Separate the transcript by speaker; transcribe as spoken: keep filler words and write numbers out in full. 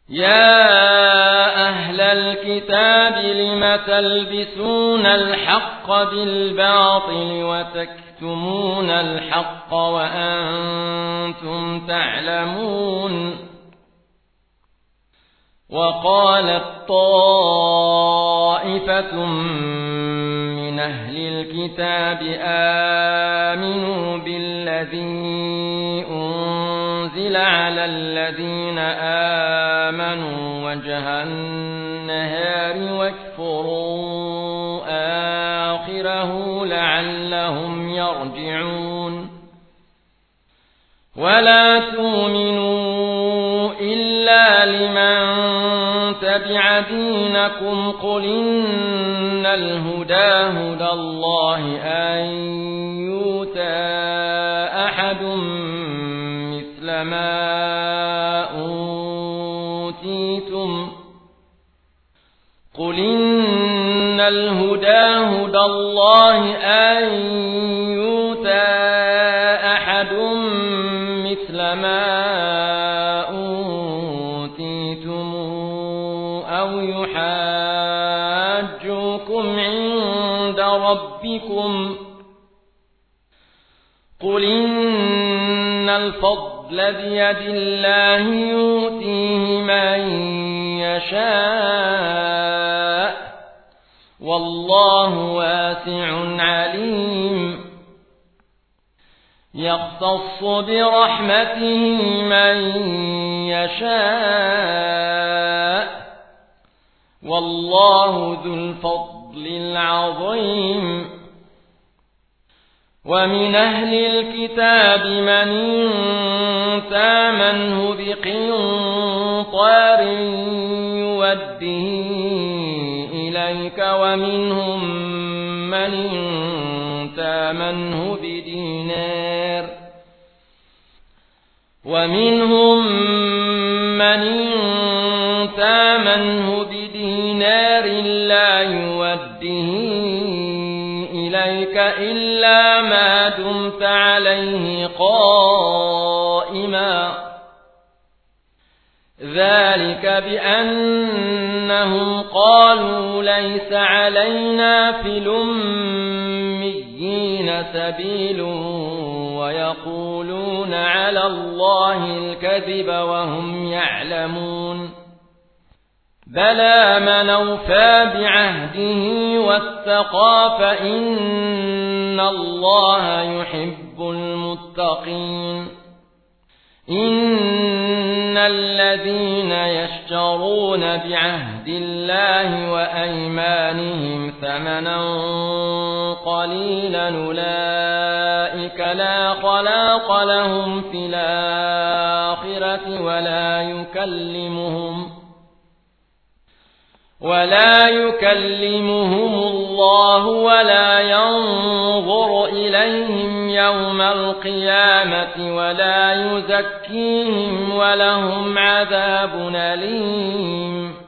Speaker 1: يا أهل الكتاب لم تلبسون الحق بالباطل وتكتمون الحق وأنتم تعلمون وقالت طائفة من أهل الكتاب آمنوا بالذي أنزل على الذين آمنوا وجه النهار واكفروا آخره لعلهم يرجعون ولا تؤمنوا إلا لمن تبع دينكم قل إن الهدى هدى الله أن يؤتى أحد مثل ما أوتيتم قل إن الهدى هدى الله أن يؤتى أحد مثل ما أوتيتم أو يحاجوكم عند ربكم قل إن الفضل بيد الله يؤتيه من يشاء والله واسع عليم يختص برحمته من يشاء والله ذو الفضل العظيم ومن أهل الكتاب من تامنه بقنطار يوده إليك ومنهم من تامنه بدينار ومنهم من تامنه بدينار لا يوده إليك إلا ما دمت عليه قائما ذلك بأنهم قالوا ليس علينا في الأميين سبيل ويقولون على الله الكذب وهم يعلمون بلى من أوفى بعهده واتقى فإن الله يحب المتقين إن الذين يشترون بعهد الله وأيمانهم ثمنا قليلا أولئك لا خلاق لهم في الآخرة ولا يكلمهم ولا يكلمهم الله ولا ينظر إليهم يوم القيامة ولا يزكيهم ولهم عذاب أليم